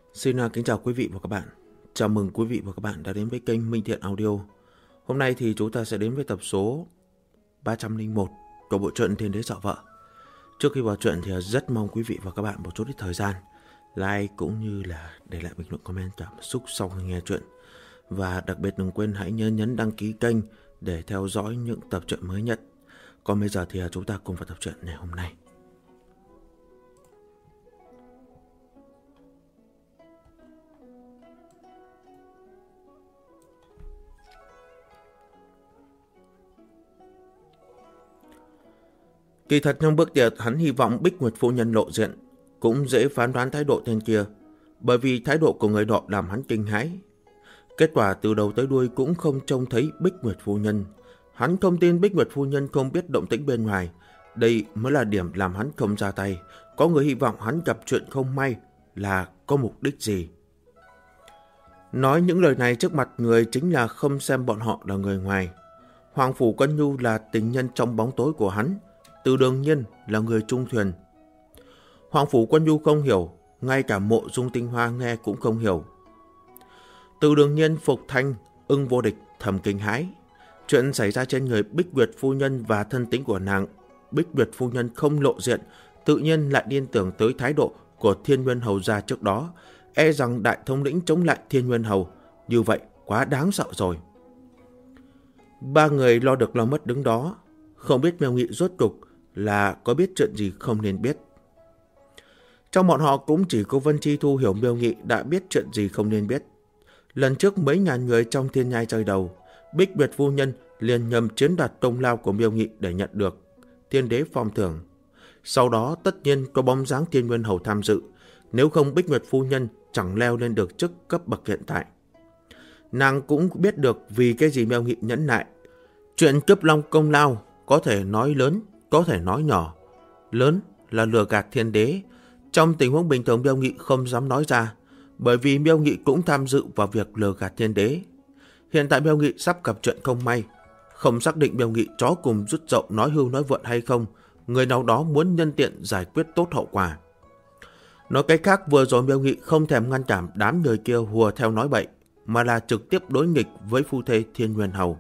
Xin kính chào quý vị và các bạn. Chào mừng quý vị và các bạn đã đến với kênh Minh Thiện Audio. Hôm nay thì chúng ta sẽ đến với tập số 301 của bộ truyện Thiên Đế Dọa Vợ. Trước khi vào truyện thì rất mong quý vị và các bạn một chút ít thời gian like cũng như là để lại bình luận comment cảm xúc sau khi nghe truyện. Và đặc biệt đừng quên hãy nhấn đăng ký kênh để theo dõi những tập truyện mới nhất. Còn bây giờ thì chúng ta cùng vào tập truyện ngày hôm nay. Kỳ thật trong bữa tiệc hắn hy vọng Bích Nguyệt phu nhân lộ diện, cũng dễ phán đoán thái độ tên kia, bởi vì thái độ của người nọ làm hắn kinh hãi. Kết quả từ đầu tới đuôi cũng không trông thấy Bích Nguyệt phu nhân. Hắn không tin Bích Nguyệt phu nhân không biết động tĩnh bên ngoài, đây mới là điểm làm hắn không ra tay. Có người hy vọng hắn gặp chuyện không may là có mục đích gì. Nói những lời này trước mặt người chính là không xem bọn họ là người ngoài. Hoàng Phủ Quân Nhu là tình nhân trong bóng tối của hắn, Từ Đường Nhiên là người trung thuyền. Hoàng Phủ Quân Nhu không hiểu, ngay cả Mộ Dung Tinh Hoa nghe cũng không hiểu. Từ Đường Nhiên, Phục Thanh, Ưng Vô Địch thầm kinh hãi. Chuyện xảy ra trên người Bích Nguyệt phu nhân và thân tính của nàng. Bích Nguyệt phu nhân không lộ diện, tự nhiên lại liên tưởng tới thái độ của Thiên Nguyên Hầu gia trước đó, e rằng đại thống lĩnh chống lại Thiên Nguyên Hầu, như vậy quá đáng sợ rồi. Ba người lo được lo mất đứng đó, không biết Miêu Nghị rốt cục là có biết chuyện gì không nên biết. Trong bọn họ cũng chỉ có Vân Chi Thu hiểu Miêu Nghị đã biết chuyện gì không nên biết. Lần trước mấy ngàn người trong thiên nhai rơi đầu, Bích Nguyệt phu nhân liền nhầm chiếm đoạt công lao của Miêu Nghị để nhận được Thiên Đế phong thưởng. Sau đó tất nhiên có bóng dáng Thiên Nguyên Hầu tham dự, nếu không Bích Nguyệt phu nhân chẳng leo lên được chức cấp bậc hiện tại. Nàng cũng biết được vì cái gì Miêu Nghị nhẫn nại. Chuyện cướp long công lao có thể nói lớn, có thể nói nhỏ. Lớn là lừa gạt Thiên Đế. Trong tình huống bình thường Miêu Nghị không dám nói ra, bởi vì Miêu Nghị cũng tham dự vào việc lừa gạt Thiên Đế. Hiện tại Miêu Nghị sắp gặp chuyện không may, không xác định Miêu Nghị chó cùng rút dậu nói hưu nói vượn hay không, người nào đó muốn nhân tiện giải quyết tốt hậu quả. Nói cách khác, vừa rồi Miêu Nghị không thèm ngăn cản đám người kia hùa theo nói bậy, mà là trực tiếp đối nghịch với phu thê Thiên Nguyên Hầu.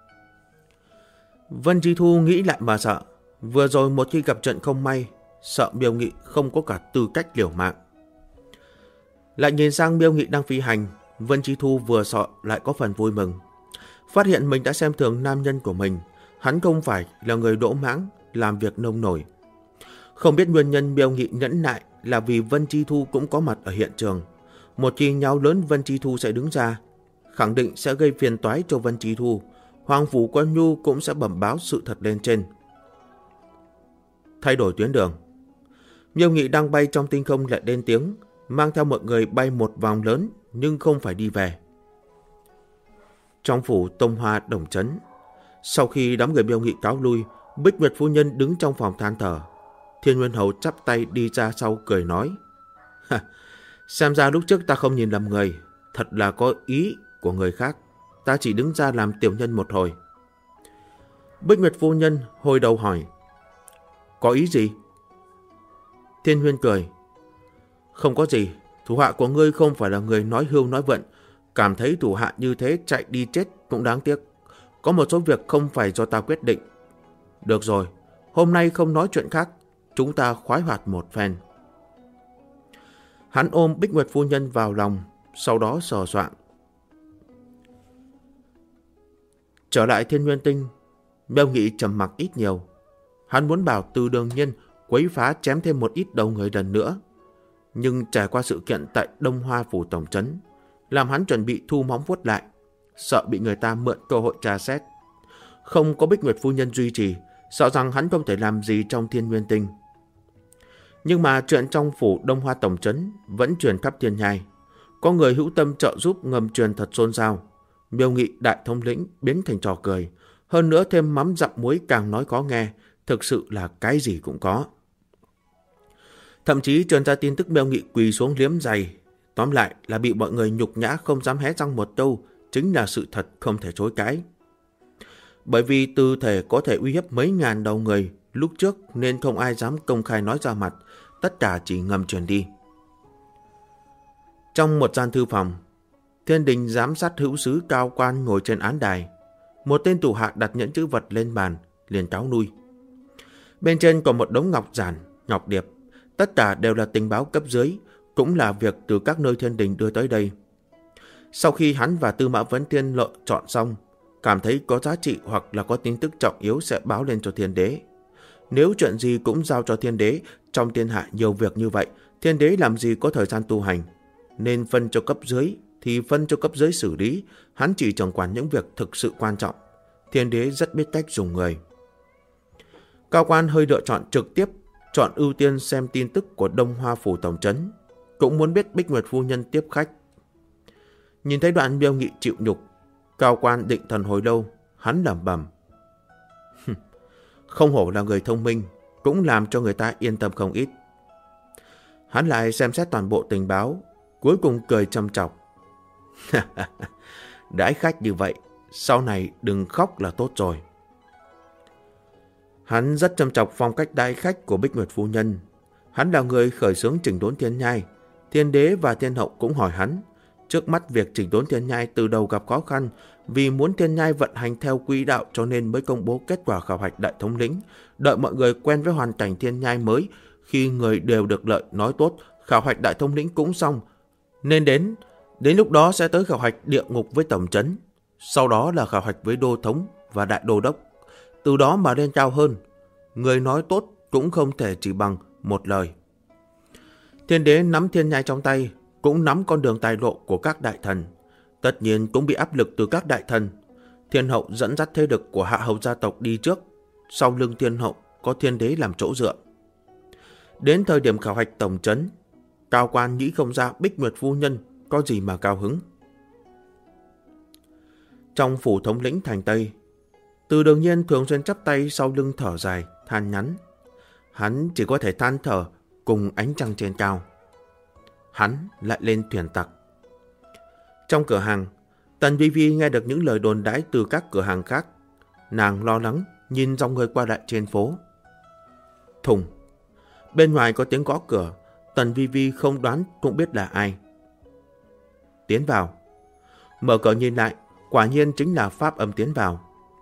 Vân Chi Thu nghĩ lại mà sợ. Vừa rồi một khi gặp trận không may, sợ Miêu Nghị không có cả tư cách liều mạng. Lại nhìn sang Miêu Nghị đang phi hành, Vân Chi Thu vừa sợ lại có phần vui mừng. Phát hiện mình đã xem thường nam nhân của mình, hắn không phải là người đỗ mãng, làm việc nông nổi. Không biết nguyên nhân Miêu Nghị nhẫn nại là vì Vân Chi Thu cũng có mặt ở hiện trường. Một khi nháo lớn Vân Chi Thu sẽ đứng ra, khẳng định sẽ gây phiền toái cho Vân Chi Thu. Hoàng Phủ Quân Nhu cũng sẽ bẩm báo sự thật lên trên. Thay đổi tuyến đường. Miêu Nghị đang bay trong tinh không lại lên tiếng, mang theo mọi người bay một vòng lớn nhưng không phải đi về. Trong phủ Tông Hoa Đồng Trấn, sau khi đám người Miêu Nghị cáo lui, Bích Nguyệt phu nhân đứng trong phòng than thở. Thiên Nguyên Hầu chắp tay đi ra sau cười nói: xem ra lúc trước ta không nhìn lầm người, thật là có ý của người khác. Ta chỉ đứng ra làm tiểu nhân một hồi. Bích Nguyệt phu nhân hồi đầu hỏi: có ý gì? Thiên Huyên cười: không có gì, thủ hạ của ngươi không phải là người nói hưu nói vượn, cảm thấy thủ hạ như thế chạy đi chết cũng đáng tiếc. Có một số việc không phải do ta quyết định. Được rồi, hôm nay không nói chuyện khác, chúng ta khoái hoạt một phen. Hắn ôm Bích Nguyệt phu nhân vào lòng, sau đó sờ soạng. Trở lại Thiên Nguyên Tinh, Miêu Nghị trầm mặc ít nhiều. Hắn muốn bảo Từ Đường Nhiên quấy phá chém thêm một ít đầu người lần nữa, nhưng trải qua sự kiện tại Đông Hoa Phủ Tổng Trấn, làm hắn chuẩn bị thu móng vuốt lại, sợ bị người ta mượn cơ hội tra xét. Không có Bích Nguyệt phu nhân duy trì, sợ rằng hắn không thể làm gì trong Thiên Nguyên Tinh. Nhưng mà chuyện trong Phủ Đông Hoa Tổng Trấn vẫn truyền khắp thiên nhai. Có người hữu tâm trợ giúp ngầm truyền thật xôn xao. Miêu Nghị đại thống lĩnh biến thành trò cười, hơn nữa thêm mắm dặm muối càng nói có nghe, thực sự là cái gì cũng có. Thậm chí truyền ra tin tức Miêu Nghị quỳ xuống liếm giày. Tóm lại là bị mọi người nhục nhã không dám hé răng một câu, chính là sự thật không thể chối cãi. Bởi vì tư thể có thể uy hiếp mấy ngàn đầu người lúc trước nên không ai dám công khai nói ra mặt, tất cả chỉ ngầm truyền đi. Trong một gian thư phòng, thiên đình giám sát hữu sứ cao quan ngồi trên án đài. Một tên thủ hạ đặt nhẫn chữ vật lên bàn, liền cáo nuôi. Bên trên còn một đống ngọc giản, ngọc điệp. Tất cả đều là tình báo cấp dưới, cũng là việc từ các nơi thiên đình đưa tới đây. Sau khi hắn và Tư Mã Vấn Thiên lựa chọn xong, cảm thấy có giá trị hoặc là có tin tức trọng yếu sẽ báo lên cho thiên đế. Nếu chuyện gì cũng giao cho thiên đế, trong thiên hạ nhiều việc như vậy, thiên đế làm gì có thời gian tu hành. Nên phân cho cấp dưới thì phân cho cấp dưới xử lý, hắn chỉ trưởng quản những việc thực sự quan trọng. Thiên đế rất biết cách dùng người. Cao quan hơi lựa chọn trực tiếp, chọn ưu tiên xem tin tức của Đông Hoa Phủ tổng trấn, cũng muốn biết Bích Nguyệt phu nhân tiếp khách. Nhìn thấy Đoạn Miêu Nghị chịu nhục, Cao quan định thần hồi lâu, hắn lẩm bẩm. Không hổ là người thông minh, cũng làm cho người ta yên tâm không ít. Hắn lại xem xét toàn bộ tình báo, cuối cùng cười châm chọc. Đãi khách như vậy, sau này đừng khóc là tốt rồi. Hắn rất châm chọc phong cách đãi khách của Bích Nguyệt phu nhân. Hắn là người khởi xướng chỉnh đốn thiên nhai. Thiên đế và thiên hậu cũng hỏi hắn. Trước mắt việc chỉnh đốn thiên nhai từ đầu gặp khó khăn, vì muốn thiên nhai vận hành theo quỹ đạo cho nên mới công bố kết quả khảo hạch đại thống lĩnh. Đợi mọi người quen với hoàn cảnh thiên nhai mới, khi người đều được lợi nói tốt, khảo hạch đại thống lĩnh cũng xong. Nên đến lúc đó sẽ tới khảo hạch địa ngục với tổng trấn. Sau đó là khảo hạch với đô thống và đại đô đốc. Từ đó mà lên cao hơn. Người nói tốt cũng không thể chỉ bằng một lời. Thiên đế nắm thiên nhai trong tay, cũng nắm con đường tài lộ của các đại thần. Tất nhiên cũng bị áp lực từ các đại thần. Thiên hậu dẫn dắt thế lực của hạ hầu gia tộc đi trước. Sau lưng thiên hậu có thiên đế làm chỗ dựa. Đến thời điểm khảo hạch tổng trấn, Cao quan nghĩ không ra Bích Nguyệt phu nhân có gì mà cao hứng. Trong phủ thống lĩnh thành Tây, Từ Đường Nhiên thường xuyên chắp tay sau lưng thở dài, than nhắn. Hắn chỉ có thể than thở cùng ánh trăng trên cao. Hắn lại lên thuyền tặc. Trong cửa hàng, Tần Vi Vi nghe được những lời đồn đãi từ các cửa hàng khác. Nàng lo lắng nhìn dòng người qua lại trên phố. Thùng. Bên ngoài có tiếng gõ cửa. Tần Vi Vi không đoán cũng biết là ai. Tiến vào. Mở cửa nhìn lại, quả nhiên chính là Pháp Âm tiến vào.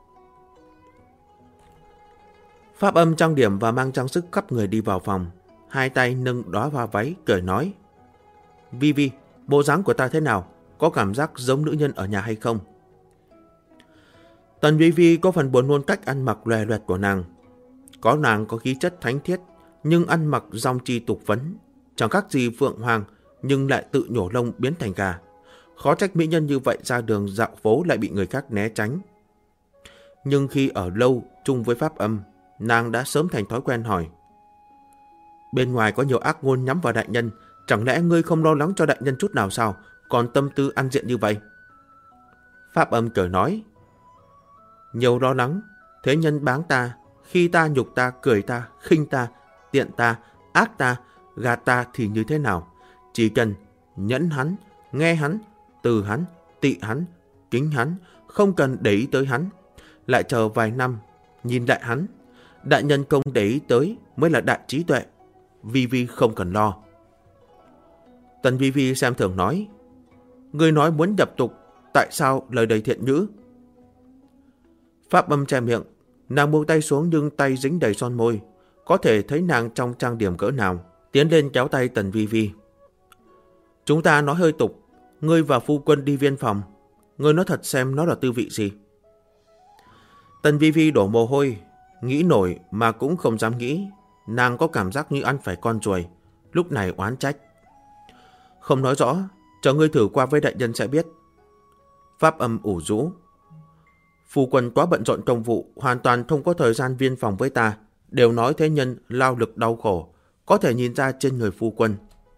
Pháp Âm trang điểm và mang trang sức khắp người đi vào phòng. Hai tay nâng đóa hoa váy, cười nói. Vi Vi, bộ dáng của ta thế nào? Có cảm giác giống nữ nhân ở nhà hay không? Tần Vi Vi có phần buồn nôn cách ăn mặc loè loẹt của nàng. Nàng có khí chất thánh thiết, nhưng ăn mặc dong chi tục vấn. Chẳng khác gì Phượng Hoàng, nhưng lại tự nhổ lông biến thành gà. Khó trách mỹ nhân như vậy ra đường dạo phố lại bị người khác né tránh. Nhưng khi ở lâu chung với Pháp Âm, nàng đã sớm thành thói quen hỏi. Bên ngoài có nhiều ác ngôn nhắm vào đại nhân, chẳng lẽ ngươi không lo lắng cho đại nhân chút nào sao, còn tâm tư ăn diện như vậy? Pháp Âm cười nói. Nhiều lo lắng, thế nhân báng ta, khi ta nhục ta, cười ta, khinh ta, tiện ta, ác ta, gạt ta thì như thế nào? Chỉ cần nhẫn hắn, nghe hắn, từ hắn, tị hắn, kính hắn, không cần để ý tới hắn. Lại chờ vài năm, nhìn lại hắn. Đại nhân công để ý tới mới là đại trí tuệ. Vi Vi không cần lo. Tần Vi Vi xem thường nói. Ngươi nói muốn nhập tục, tại sao lời đầy thiện ngữ? Pháp Âm che miệng. Nàng buông tay xuống nhưng tay dính đầy son môi. Có thể thấy nàng trong trang điểm cỡ nào. Tiến lên kéo tay Tần Vi Vi. Chúng ta nói hơi tục. Ngươi và phu quân đi viên phòng. Ngươi nói thật xem nó là tư vị gì. Tần Vi Vi đổ mồ hôi. Nghĩ nổi mà cũng không dám nghĩ. Nàng có cảm giác như ăn phải con ruồi. Lúc này oán trách. Không nói rõ. Chờ ngươi thử qua với đại nhân sẽ biết. Pháp Âm ủ rũ. Phu quân quá bận rộn công vụ, hoàn toàn không có thời gian viên phòng với ta. Đều nói thế nhân lao lực đau khổ. Có thể nhìn ra trên người phu quân.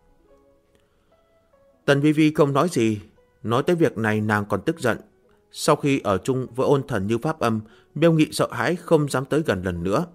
Tần Vi Vi không nói gì. Nói tới việc này nàng còn tức giận. Sau khi ở chung với ôn thần như Pháp Âm, Miêu Nghị sợ hãi không dám tới gần lần nữa.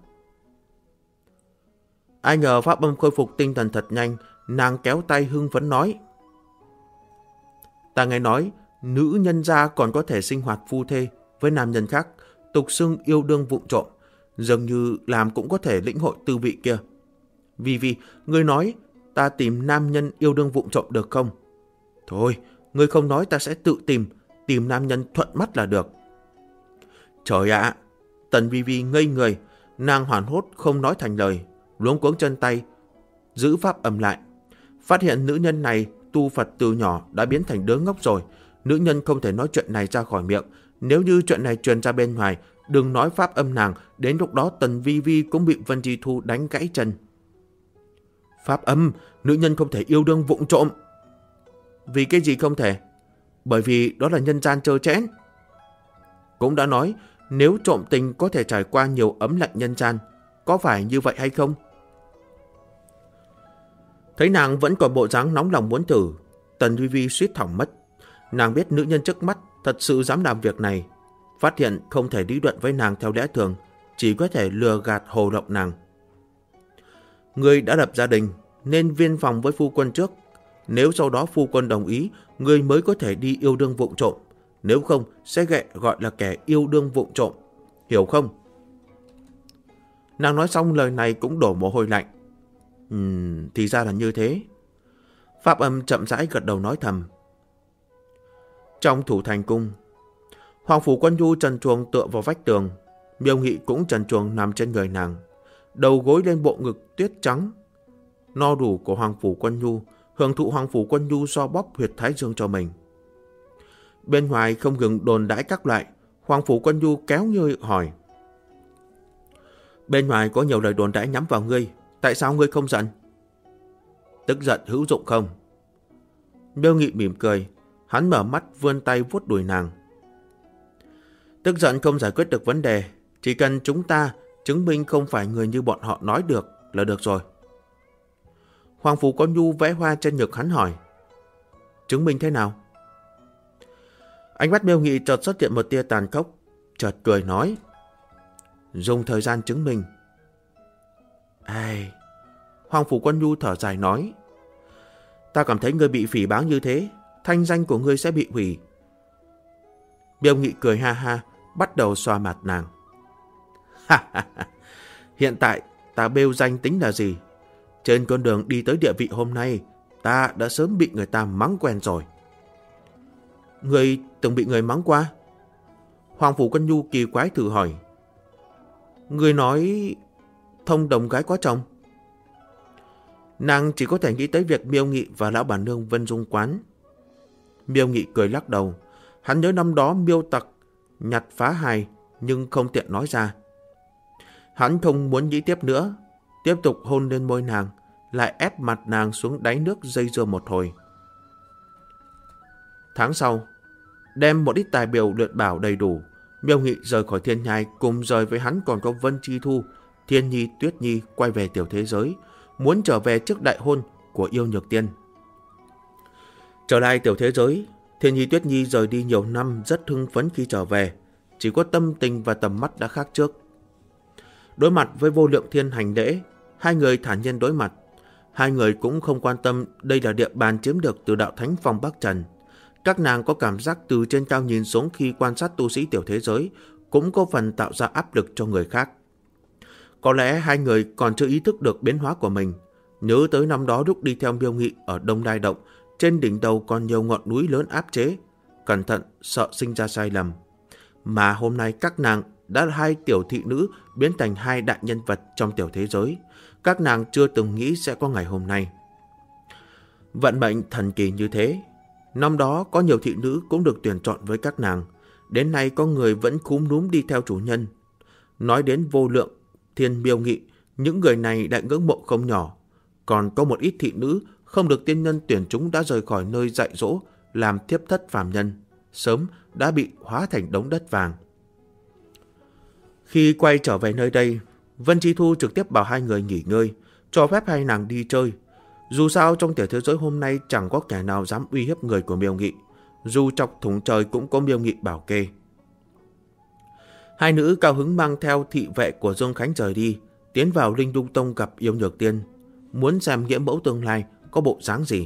Ai ngờ Pháp Âm khôi phục tinh thần thật nhanh. Nàng kéo tay hưng phấn nói. Ta nghe nói nữ nhân gia còn có thể sinh hoạt phu thê với nam nhân khác, tục xưng yêu đương vụng trộm, dường như làm cũng có thể lĩnh hội tư vị kia. Vi Vi, ngươi nói ta tìm nam nhân yêu đương vụng trộm được không? Thôi, ngươi không nói ta sẽ tự tìm nam nhân thuận mắt là được. Trời ạ! Tần Vi Vi ngây người, nàng hoảng hốt không nói thành lời, luống cuống chân tay, giữ pháp âm lại. Phát hiện nữ nhân này tu Phật từ nhỏ đã biến thành đứa ngốc rồi. Nữ nhân không thể nói chuyện này ra khỏi miệng. Nếu như chuyện này truyền ra bên ngoài, đừng nói pháp âm nàng, đến lúc đó Tần Vi Vi cũng bị Vân Chi Thu đánh gãy chân. Pháp âm, nữ nhân không thể yêu đương vụng trộm. Vì cái gì không thể? Bởi vì đó là nhân gian trơ trẽn. Cũng đã nói, nếu trộm tình có thể trải qua nhiều ấm lạnh nhân gian, có phải như vậy hay không? Thấy nàng vẫn còn bộ dáng nóng lòng muốn thử, Tần Vi Vi suýt thỏng mất. Nàng biết nữ nhân trước mắt thật sự dám làm việc này. Phát hiện không thể lý luận với nàng theo lẽ thường, chỉ có thể lừa gạt hồ lộng nàng. Ngươi đã lập gia đình, nên viên phòng với phu quân trước. Nếu sau đó phu quân đồng ý, ngươi mới có thể đi yêu đương vụng trộm. Nếu không, sẽ gọi là kẻ yêu đương vụng trộm. Hiểu không? Nàng nói xong lời này cũng đổ mồ hôi lạnh. Thì ra là như thế. Pháp âm chậm rãi gật đầu nói thầm. Trong thủ thành cung, Hoàng Phủ Quân Nhu trần truồng tựa vào vách tường. Miêu Nghị cũng trần truồng nằm trên người nàng, đầu gối lên bộ ngực tuyết trắng no đủ của Hoàng Phủ Quân Nhu, hưởng thụ Hoàng Phủ Quân Nhu so bóp huyệt thái dương cho mình. Bên ngoài không ngừng đồn đãi các loại. Hoàng Phủ Quân Nhu kéo như hỏi: bên ngoài có nhiều lời đồn đãi nhắm vào ngươi, tại sao ngươi không giận? Tức giận hữu dụng không? Miêu Nghị mỉm cười, hắn mở mắt vươn tay vuốt đùi nàng. Tức giận không giải quyết được vấn đề, chỉ cần chúng ta chứng minh không phải người như bọn họ nói được là được rồi. Hoàng Phủ Quân Nhu vẽ hoa trên ngực hắn hỏi: chứng minh thế nào? Ánh mắt Miêu Nghị chợt xuất hiện một tia tàn khốc, chợt cười nói: dùng thời gian chứng minh. Ai... Hoàng Phủ Quân Nhu thở dài nói: ta cảm thấy ngươi bị phỉ báng như thế, thanh danh của ngươi sẽ bị hủy. Miêu Nghị cười ha ha, bắt đầu xoa mặt nàng. Hiện tại ta bêu danh tính là gì? Trên con đường đi tới địa vị hôm nay, ta đã sớm bị người ta mắng quen rồi. Ngươi từng bị người mắng qua? Hoàng Phủ Quân Nhu kỳ quái thử hỏi. Ngươi nói thông đồng gái có chồng? Nàng chỉ có thể nghĩ tới việc Miêu Nghị và lão bản nương Vân Dung Quán. Miêu Nghị cười lắc đầu. Hắn nhớ năm đó Miêu Tặc nhặt phá hài nhưng không tiện nói ra. Hắn không muốn nghĩ tiếp nữa, tiếp tục hôn lên môi nàng, lại ép mặt nàng xuống đáy nước dây dưa một hồi. Tháng sau, đem một ít tài biểu luyện bảo đầy đủ, Miêu Nghị rời khỏi Thiên Nhai, cùng rời với hắn còn có Vân Chi Thu, Thiên Nhi, Tuyết Nhi quay về tiểu thế giới, muốn trở về trước đại hôn của Yêu Nhược Tiên. Trở lại tiểu thế giới, Thiên Nhi, Tuyết Nhi rời đi nhiều năm rất hưng phấn khi trở về, chỉ có tâm tình và tầm mắt đã khác trước. Đối mặt với Vô Lượng Thiên hành lễ, hai người thản nhiên đối mặt. Hai người cũng không quan tâm đây là địa bàn chiếm được từ đạo thánh phong Bắc Trần. Các nàng có cảm giác từ trên cao nhìn xuống khi quan sát tu sĩ tiểu thế giới, cũng có phần tạo ra áp lực cho người khác. Có lẽ hai người còn chưa ý thức được biến hóa của mình. Nhớ tới năm đó lúc đi theo Miêu Nghị ở Đông Đai Động, trên đỉnh đầu còn nhiều ngọn núi lớn áp chế, cẩn thận sợ sinh ra sai lầm. Mà hôm nay các nàng đã là hai tiểu thị nữ biến thành hai đại nhân vật trong tiểu thế giới. Các nàng chưa từng nghĩ sẽ có ngày hôm nay. Vận mệnh thần kỳ như thế. Năm đó có nhiều thị nữ cũng được tuyển chọn với các nàng. Đến nay có người vẫn cúm núm đi theo chủ nhân. Nói đến Vô Lượng Thiên, Miêu Nghị, những người này đã ngưỡng mộ không nhỏ. Còn có một ít thị nữ không được tiên nhân tuyển chúng đã rời khỏi nơi dạy dỗ, làm thiếp thất phàm nhân, sớm đã bị hóa thành đống đất vàng. Khi quay trở về nơi đây, Vân Chi Thu trực tiếp bảo hai người nghỉ ngơi, cho phép hai nàng đi chơi. Dù sao trong tiểu thế giới hôm nay chẳng có kẻ nào dám uy hiếp người của Miêu Nghị, dù chọc thủng trời cũng có Miêu Nghị bảo kê. Hai nữ cao hứng mang theo thị vệ của Dương Khánh rời đi, tiến vào Linh Lung Tông gặp Yêu Nhược Tiên, muốn xem nghĩa mẫu tương lai có bộ dáng gì.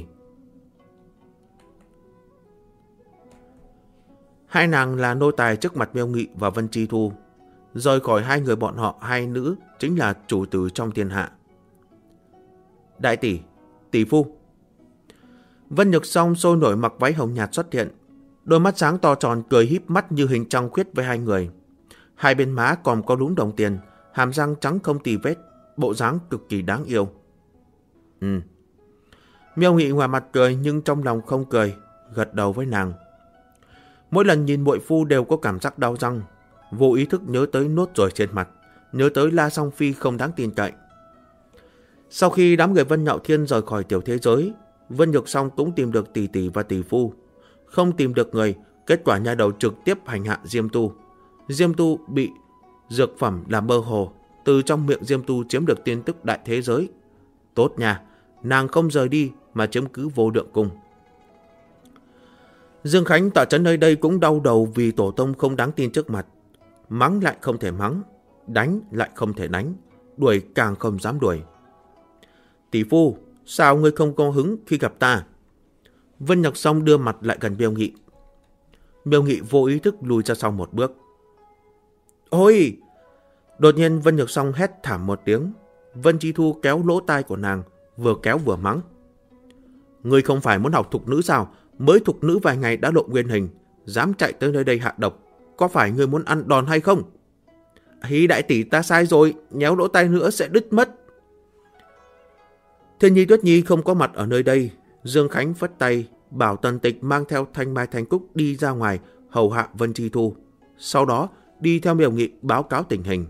Hai nàng là nô tài trước mặt Miêu Nghị và Vân Chi Thu. Rời khỏi hai người bọn họ, hai nữ chính là chủ tử trong thiên hạ. Đại tỷ, tỷ phu. Vân Nhược Song sôi nổi mặc váy hồng nhạt xuất hiện. Đôi mắt sáng to tròn cười híp mắt như hình trăng khuyết với hai người. Hai bên má còn có lúm đồng tiền, hàm răng trắng không tì vết, bộ dáng cực kỳ đáng yêu. Miêu Nghị ngoài mặt cười nhưng trong lòng không cười, gật đầu với nàng. Mỗi lần nhìn muội phu đều có cảm giác đau răng, vô ý thức nhớ tới nốt ruồi trên mặt, nhớ tới La Song Phi không đáng tin cậy. Sau khi đám người Vân Nhạo Thiên rời khỏi tiểu thế giới, Vân Nhược Song cũng tìm được tỷ tỷ và tỷ phu. Không tìm được người, kết quả nhà đầu trực tiếp hành hạ Diêm Tu. Diêm Tu bị dược phẩm làm mơ hồ, từ trong miệng Diêm Tu chiếm được tin tức đại thế giới. Tốt nha, nàng không rời đi mà chiếm cứ Vô Lượng Cung. Dương Khánh tọa trấn nơi đây cũng đau đầu vì tổ tông không đáng tin trước mặt. Mắng lại không thể mắng, đánh lại không thể đánh, đuổi càng không dám đuổi. Tỷ phu, sao ngươi không có hứng khi gặp ta? Vân Nhược Song đưa mặt lại gần Miêu Nghị. Miêu Nghị vô ý thức lùi ra sau một bước. Ôi! Đột nhiên Vân Nhược Song hét thảm một tiếng. Vân Chi Thu kéo lỗ tai của nàng, vừa kéo vừa mắng. Ngươi không phải muốn học thục nữ sao? Mới thục nữ vài ngày đã lộ nguyên hình, dám chạy tới nơi đây hạ độc. Có phải ngươi muốn ăn đòn hay không? Hí đại tỷ, ta sai rồi, nhéo lỗ tai nữa sẽ đứt mất. Thiên Nhi Tuyết Nhi không có mặt ở nơi đây. Dương Khánh phất tay, bảo Tần Tịch mang theo Thanh Mai Thanh Cúc đi ra ngoài hầu hạ Vân Chi Thu. Sau đó đi theo Miêu Nghị báo cáo tình hình.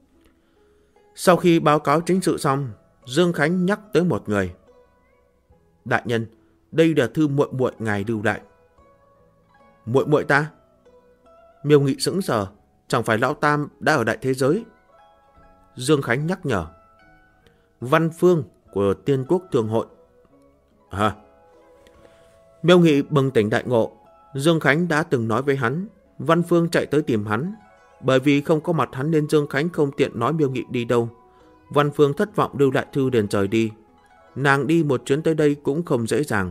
Sau khi báo cáo chính sự xong, Dương Khánh nhắc tới một người. Đại nhân, đây là thư muội muội ngài lưu lại. Muội muội ta? Miêu Nghị sững sờ, chẳng phải lão tam đã ở đại thế giới? Dương Khánh nhắc nhở. Văn Phương của Tiên Quốc Thương Hội. Hả? Miêu Nghị bừng tỉnh đại ngộ. Dương Khánh đã từng nói với hắn, Văn Phương chạy tới tìm hắn. Bởi vì không có mặt hắn nên Dương Khánh không tiện nói Miêu Nghị đi đâu. Văn Phương thất vọng lưu lại thư liền rời đi. Nàng đi một chuyến tới đây cũng không dễ dàng.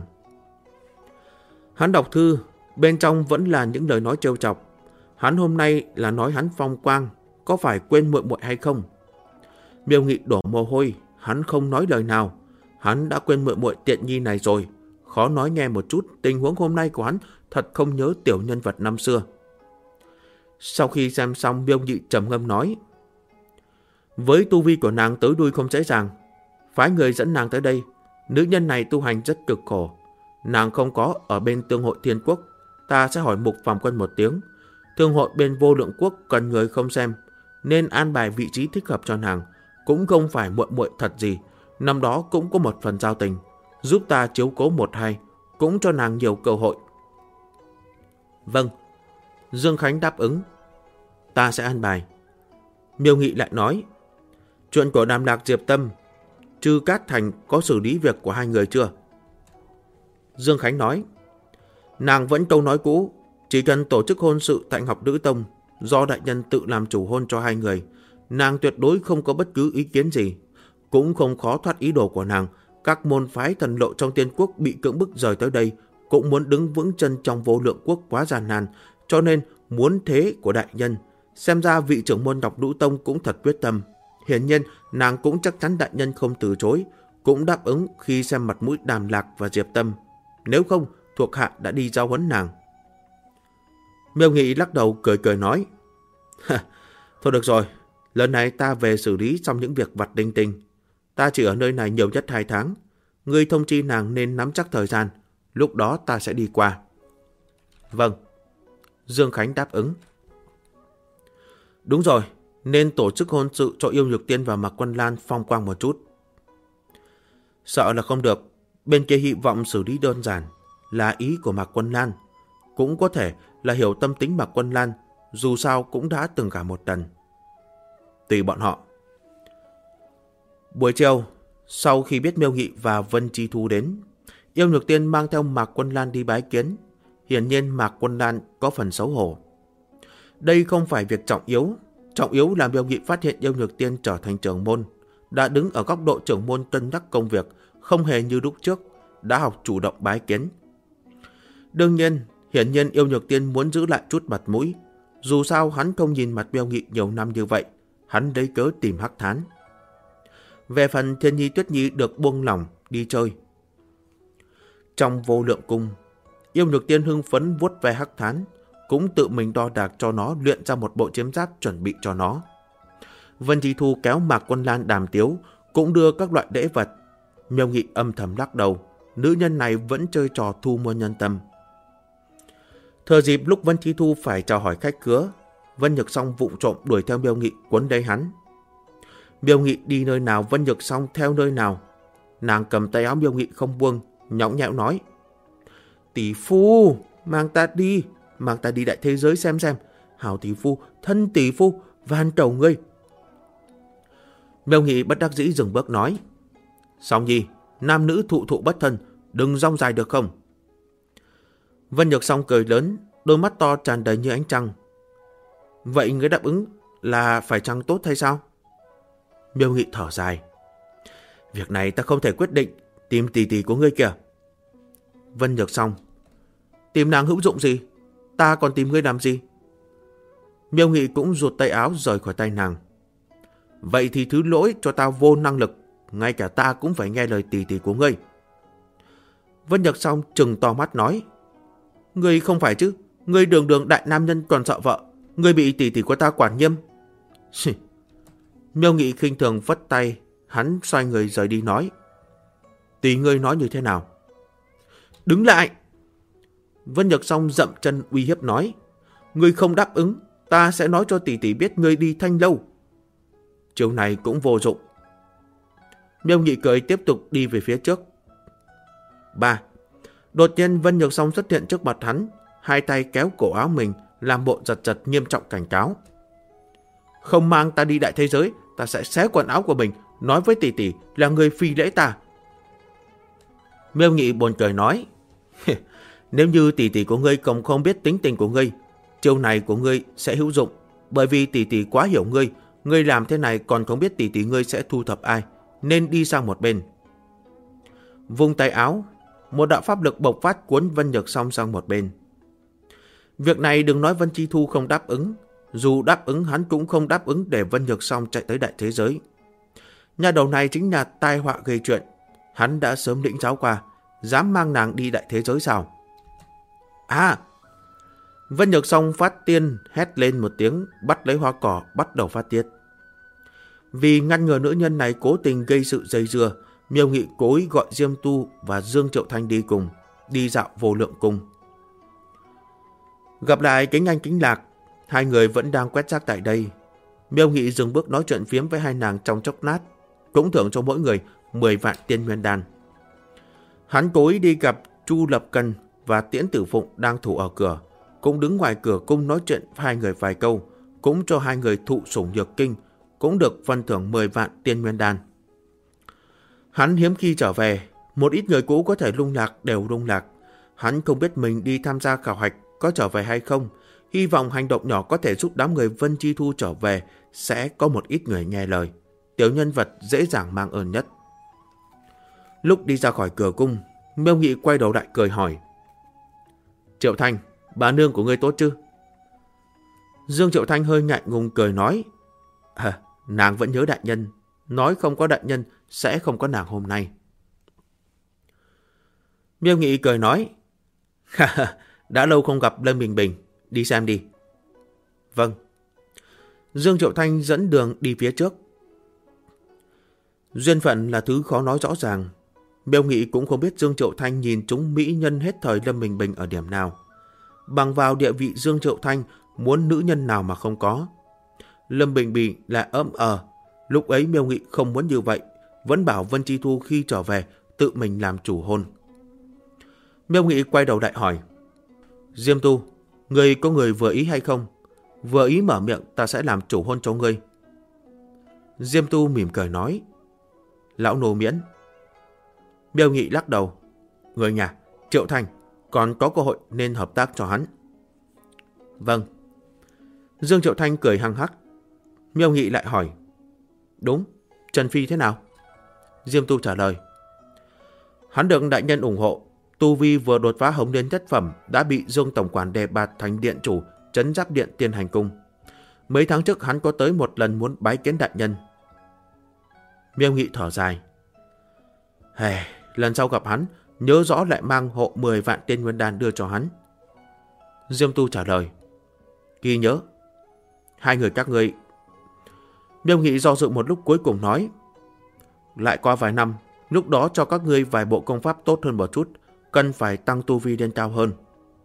Hắn đọc thư, bên trong vẫn là những lời nói trêu chọc. Hắn hôm nay là nói hắn phong quang, có phải quên muội muội hay không? Miêu Nghị đổ mồ hôi, hắn không nói lời nào. Hắn đã quên muội muội tiện nhi này rồi. Khó nói nghe một chút, tình huống hôm nay của hắn thật không nhớ tiểu nhân vật năm xưa. Sau khi xem xong, Miêu Nghị trầm ngâm nói. Với tu vi của nàng tới đuôi không dễ dàng. Phái người dẫn nàng tới đây. Nữ nhân này tu hành rất cực khổ. Nàng không có ở bên Thương hội Thiên Quốc. Ta sẽ hỏi Mục Phàm Quân một tiếng. Thương hội bên Vô Lượng Quốc cần người không xem, nên an bài vị trí thích hợp cho nàng. Cũng không phải muội muội thật gì. Năm đó cũng có một phần giao tình. Giúp ta chiếu cố một hai, cũng cho nàng nhiều cơ hội. Vâng. Dương Khánh đáp ứng. Ta sẽ an bài. Miêu Nghị lại nói. Chuyện của Đàm Lạc Diệp Tâm, Trư Cát Thành có xử lý việc của hai người chưa? Dương Khánh nói. Nàng vẫn câu nói cũ, chỉ cần tổ chức hôn sự tại Ngọc Nữ Tông, do đại nhân tự làm chủ hôn cho hai người, nàng tuyệt đối không có bất cứ ý kiến gì. Cũng không khó thoát ý đồ của nàng. Các môn phái thần lộ trong Tiên Quốc bị cưỡng bức rời tới đây, cũng muốn đứng vững chân trong Vô Lượng Quốc quá gian nan, cho nên muốn thế của đại nhân. Xem ra vị trưởng môn Ngọc Nữ Tông cũng thật quyết tâm. Hiển nhiên nàng cũng chắc chắn đại nhân không từ chối, cũng đáp ứng khi xem mặt mũi Đàm Lạc và Diệp Tâm. Nếu không, thuộc hạ đã đi giao huấn nàng. Miêu Nghị lắc đầu cười cười nói. Thôi được rồi, lần này ta về xử lý xong những việc vặt linh tinh. Ta chỉ ở nơi này nhiều nhất 2 tháng. Ngươi thông chi nàng nên nắm chắc thời gian. Lúc đó ta sẽ đi qua. Vâng. Dương Khánh đáp ứng. Đúng rồi, nên tổ chức hôn sự cho Yêu Nhược Tiên và Mạc Quân Lan phong quang một chút. Sợ là không được. Bên kia hy vọng xử lý đơn giản, là ý của Mạc Quân Lan. Cũng có thể là hiểu tâm tính Mạc Quân Lan, dù sao cũng đã từng cả một lần. Tùy bọn họ. Buổi chiều, sau khi biết Miêu Nghị và Vân Chi Thu đến, Yêu Nhược Tiên mang theo Mạc Quân Lan đi bái kiến. Hiển nhiên Mạc Quân Lan có phần xấu hổ. Đây không phải việc trọng yếu. Trọng yếu là Miêu Nghị phát hiện Yêu Nhược Tiên trở thành trưởng môn, đã đứng ở góc độ trưởng môn cân nhắc công việc, không hề như lúc trước, đã học chủ động bái kiến. Đương nhiên, hiển nhiên Yêu Nhược Tiên muốn giữ lại chút mặt mũi. Dù sao hắn không nhìn mặt Miêu Nghị nhiều năm như vậy, hắn lấy cớ tìm hắc thán. Về phần Thiên Nhi Tuyết Nhi được buông lỏng đi chơi. Trong Vô Lượng Cung, Yêu Nhược Tiên hưng phấn vuốt ve Hắc Thán, cũng tự mình đo đạc cho nó luyện ra một bộ chiến giáp chuẩn bị cho nó. Vân Chi Thu kéo Mạc Quân Lan đàm tiếu, cũng đưa các loại lễ vật. Miêu Nghị âm thầm lắc đầu, nữ nhân này vẫn chơi trò thu mua nhân tâm. Thừa dịp lúc Vân Chi Thu phải chào hỏi khách khứa, Vân Nhược Song vụng trộm đuổi theo Miêu Nghị quấn lấy hắn. Miêu Nghị đi nơi nào, Vân Nhược Song theo nơi nào. Nàng cầm tay áo Miêu Nghị không buông, nhõng nhẽo nói: "Tỷ phu, mang ta đi đại thế giới xem. Hảo tỷ phu, thân tỷ phu, van cầu ngươi." Miêu Nghị bất đắc dĩ dừng bước nói: "Song Nhi, nam nữ thụ thụ bất thân, đừng rong dài được không?" Vân Nhược Song cười lớn, đôi mắt to tràn đầy như ánh trăng. "Vậy ngươi đáp ứng là phải chăng tốt hay sao?" Miêu Nghị thở dài: "Việc này ta không thể quyết định, tìm tỷ tỷ của ngươi kìa." Vân Nhược Song: "Tìm nàng hữu dụng gì? Ta còn tìm ngươi làm gì?" Miêu Nghị cũng ruột tay áo rời khỏi tay nàng. "Vậy thì thứ lỗi cho ta vô năng lực, ngay cả ta cũng phải nghe lời tỷ tỷ của ngươi." Vân Nhược Song trừng to mắt nói: "Ngươi không phải chứ? Ngươi đường đường đại nam nhân còn sợ vợ, ngươi bị tỷ tỷ của ta quản nghiêm." Miêu Nghị khinh thường vất tay, hắn xoay người rời đi nói: "Tỷ ngươi nói như thế nào?" "Đứng lại!" Vân Nhược Song dậm chân uy hiếp nói: "Ngươi không đáp ứng, ta sẽ nói cho tỷ tỷ biết ngươi đi Thanh Lâu." Chiều này cũng vô dụng. Miêu Nghị cười tiếp tục đi về phía trước. 3. Đột nhiên Vân Nhược Song xuất hiện trước mặt hắn, hai tay kéo cổ áo mình, làm bộ giật nghiêm trọng cảnh cáo: "Không mang ta đi đại thế giới, ta sẽ xé quần áo của mình, nói với tỷ tỷ là người phi lễ ta." Miêu Nghị buồn cười nói: "Nếu như tỷ tỷ của ngươi còn không biết tính tình của ngươi, chiêu này của ngươi sẽ hữu dụng, bởi vì tỷ tỷ quá hiểu ngươi, ngươi làm thế này còn không biết tỷ tỷ ngươi sẽ thu thập ai, nên đi sang một bên." Vung tay áo, một đạo pháp lực bộc phát cuốn Vân Nhược Song sang một bên. Việc này đừng nói Vân Chi Thu không đáp ứng, dù đáp ứng hắn cũng không đáp ứng để Vân Nhược Song chạy tới đại thế giới. Nhà đầu này chính là tai họa gây chuyện, hắn đã sớm lĩnh giáo qua, dám mang nàng đi đại thế giới sao? Vân Nhược Song phát tiên hét lên một tiếng, bắt lấy hoa cỏ bắt đầu phát tiết. Vì ngăn ngừa nữ nhân này cố tình gây sự dây dưa, Miêu Nghị cố ý gọi Diêm Tu và Dương Triệu Thanh đi cùng, đi dạo Vô Lượng Cung. Gặp lại Kính Anh Kính Lạc, hai người vẫn đang quét rác tại đây. Miêu Nghị dừng bước nói chuyện phiếm với hai nàng trong chốc lát, cũng thưởng cho mỗi người 10 vạn tiên nguyên đan. Hắn cố ý đi gặp Chu Lập Cần và Tiễn Tử Phụng đang thủ ở cửa, cũng đứng ngoài cửa cung nói chuyện với hai người vài câu, cũng cho hai người thụ sủng nhược kinh, cũng được phân thưởng 10 vạn tiên nguyên đan. Hắn hiếm khi trở về, một ít người cũ có thể lung lạc đều lung lạc. Hắn không biết mình đi tham gia khảo hạch có trở về hay không, hy vọng hành động nhỏ có thể giúp đám người Vân Chi Thu trở về, sẽ có một ít người nghe lời. Tiểu nhân vật dễ dàng mang ơn nhất. Lúc đi ra khỏi cửa cung, Miêu Nghị quay đầu lại cười hỏi: "Triệu Thanh, bà nương của ngươi tốt chứ?" Dương Triệu Thanh hơi ngại ngùng cười nói: "Nàng vẫn nhớ đại nhân, nói không có đại nhân sẽ không có nàng hôm nay." Miêu Nghị cười nói: "Đã lâu không gặp Lâm Bình Bình, đi xem đi." "Vâng." Dương Triệu Thanh dẫn đường đi phía trước. Duyên phận là thứ khó nói rõ ràng. Miêu Nghị cũng không biết Dương Triệu Thanh nhìn chúng mỹ nhân hết thời Lâm Bình Bình ở điểm nào. Bằng vào địa vị Dương Triệu Thanh, muốn nữ nhân nào mà không có. Lâm Bình Bình là lúc ấy Miêu Nghị không muốn như vậy, vẫn bảo Vân Chi Thu khi trở về tự mình làm chủ hôn. Miêu Nghị quay đầu lại hỏi: "Diêm Tu, ngươi có người vừa ý hay không? Vừa ý mở miệng ta sẽ làm chủ hôn cho ngươi." Diêm Tu mỉm cười nói: "Lão nô miễn." Miêu Nghị lắc đầu: "Người nhà, Triệu Thanh, còn có cơ hội nên hợp tác cho hắn." "Vâng." Dương Triệu Thanh cười hăng hắc. Miêu Nghị lại hỏi: "Đúng, Trần Phi thế nào?" Diêm Tu trả lời: "Hắn được đại nhân ủng hộ, tu vi vừa đột phá hồng liên nhất phẩm, đã bị Dương tổng quản đề bạt thành điện chủ trấn giáp điện Tiên Hành Cung. Mấy tháng trước hắn có tới một lần muốn bái kiến đại nhân." Miêu Nghị thở dài: "Lần sau gặp hắn, nhớ rõ lại mang hộ 10 vạn tiên nguyên đan đưa cho hắn. Diêm Tu trả lời, ghi nhớ. Hai người các ngươi. Miêu Nghị do dự một lúc cuối cùng nói, lại qua vài năm, lúc đó cho các ngươi vài bộ công pháp tốt hơn một chút, cần phải tăng tu vi lên cao hơn.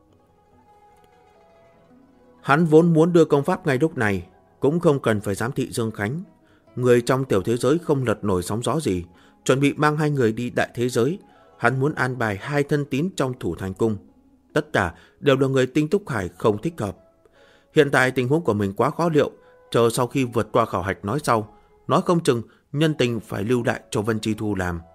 Hắn vốn muốn đưa công pháp ngay lúc này, cũng không cần phải giám thị Dương Khánh. Người trong tiểu thế giới không lật nổi sóng gió gì, chuẩn bị mang hai người đi đại thế giới. Hắn muốn an bài hai thân tín trong Thủ Thành Cung. Tất cả đều là người Tinh Túc Hải không thích hợp. Hiện tại tình huống của mình quá khó liệu, chờ sau khi vượt qua khảo hạch nói sau, nói không chừng nhân tình phải lưu lại cho Vân Chi Thu làm.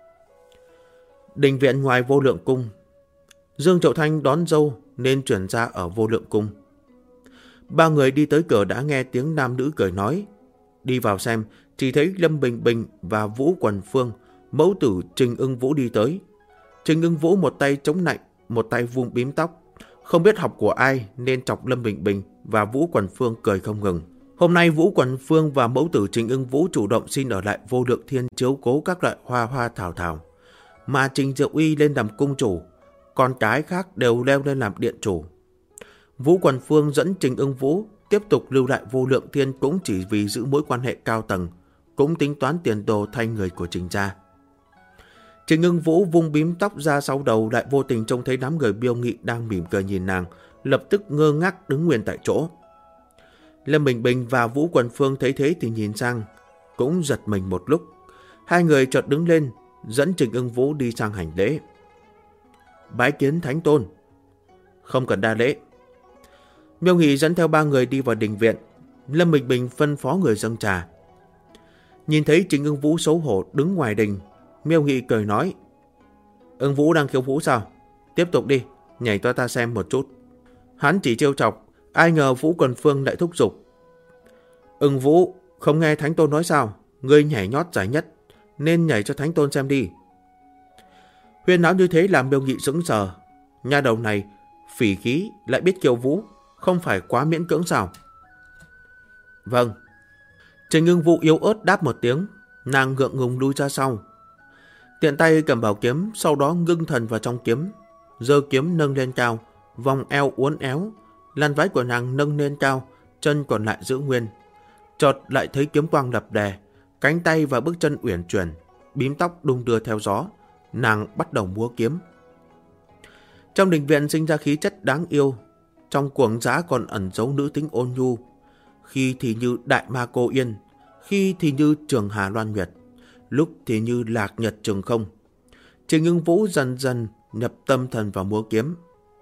Đình viện ngoài Vô Lượng Cung, Dương Triệu Thanh đón dâu nên chuyển ra ở Vô Lượng Cung. Ba người đi tới cửa đã nghe tiếng nam nữ cười nói. Đi vào xem, chỉ thấy Lâm Bình Bình và Vũ Quần Phương, mẫu tử Trình Ưng Vũ đi tới. Trình Ưng Vũ một tay chống nạnh, một tay vung bím tóc. Không biết học của ai nên chọc Lâm Bình Bình và Vũ Quần Phương cười không ngừng. Hôm nay Vũ Quần Phương và mẫu tử Trình Ưng Vũ chủ động xin ở lại Vô Lượng Thiên chiếu cố các loại hoa hoa thảo thảo. Mà Trình Diệu Uy lên làm cung chủ, còn cái khác đều leo lên làm điện chủ. Vũ Quần Phương dẫn Trình Ưng Vũ tiếp tục lưu lại Vô Lượng Thiên cũng chỉ vì giữ mối quan hệ cao tầng, cũng tính toán tiền đồ thay người của Trình gia. Trình Ưng Vũ vung bím tóc ra sau đầu, lại vô tình trông thấy đám người Miêu Nghị đang mỉm cười nhìn nàng, lập tức ngơ ngác đứng nguyên tại chỗ. Lâm Bình Bình và Vũ Quần Phương thấy thế thì nhìn sang, cũng giật mình một lúc. Hai người chợt đứng lên, dẫn Trình Ưng Vũ đi sang hành lễ. Bái kiến Thánh Tôn. Không cần đa lễ. Miêu Nghị dẫn theo ba người đi vào đình viện. Lâm Bình Bình phân phó người dâng trà. Nhìn thấy Trình Ưng Vũ xấu hổ đứng ngoài đình, Miêu Nghị cười nói, Ưng Vũ đang khiêu vũ sao? Tiếp tục đi, nhảy cho ta xem một chút. Hắn chỉ trêu chọc, ai ngờ Vũ Quần Phương lại thúc giục. Ưng Vũ, không nghe Thánh Tôn nói sao? Ngươi nhảy nhót giải nhất, nên nhảy cho Thánh Tôn xem đi. Huyên náo như thế làm Miêu Nghị sững sờ. Nha đầu này phỉ khí lại biết khiêu vũ, không phải quá miễn cưỡng sao? Vâng. Trình Ưng Vũ yếu ớt đáp một tiếng, nàng ngượng ngùng lui ra sau. Tiện tay cầm bảo kiếm, sau đó ngưng thần vào trong kiếm, giơ kiếm nâng lên cao, vòng eo uốn éo, làn váy của nàng nâng lên cao, chân còn lại giữ nguyên. Chợt lại thấy kiếm quang lập đè, cánh tay và bước chân uyển chuyển, bím tóc đung đưa theo gió, nàng bắt đầu múa kiếm. Trong đình viện sinh ra khí chất đáng yêu, trong cuồng dã còn ẩn giấu nữ tính ôn nhu, khi thì như Đại Ma Cô Yên, khi thì như Trường Hà Loan Nguyệt, lúc thì như Lạc Nhật Trường Không. Trình Ưng Vũ dần dần nhập tâm thần vào múa kiếm.